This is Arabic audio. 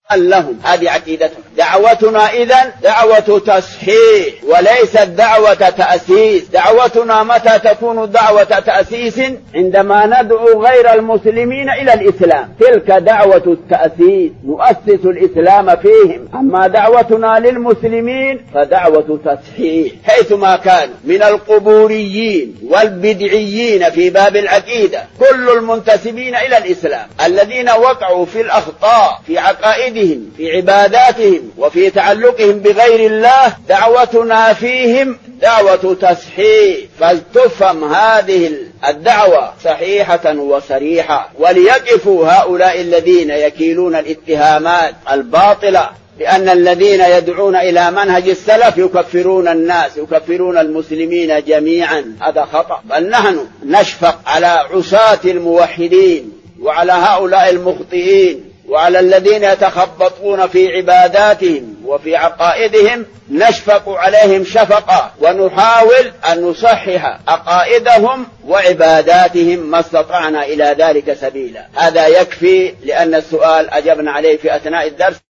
لهم. هذه عقيدتهم. دعوتنا إذن دعوة تصحيح وليست دعوة تأسيس. دعوتنا متى تكون دعوة تأسيس؟ عندما ندعو غير المسلمين إلى الإسلام، تلك دعوة التأسيس، نؤسس الإسلام فيهم. أما دعوتنا للمسلمين فدعوة تصحيح، حيثما كانوا من القبوريين والبدعيين في باب العقيدة، كل المنتسبين إلى الإسلام الذين وقعوا في الأخطاء في عقائدهم في عباداتهم وفي تعلقهم بغير الله، دعوتنا فيهم دعوة تصحيح. فلتفهم هذه الدعوة صحيحة وصريحة، وليقفوا هؤلاء الذين يكيلون الاتهامات الباطلة لأن الذين يدعون إلى منهج السلف يكفرون الناس، يكفرون المسلمين جميعا. هذا خطأ. بل نحن نشفق على عصاة الموحدين وعلى هؤلاء المخطئين وعلى الذين يتخبطون في عباداتهم وفي عقائدهم، نشفق عليهم شفقة، ونحاول أن نصحح عقائدهم وعباداتهم ما استطعنا إلى ذلك سبيلا. هذا يكفي، لأن السؤال أجبنا عليه في أثناء الدرس.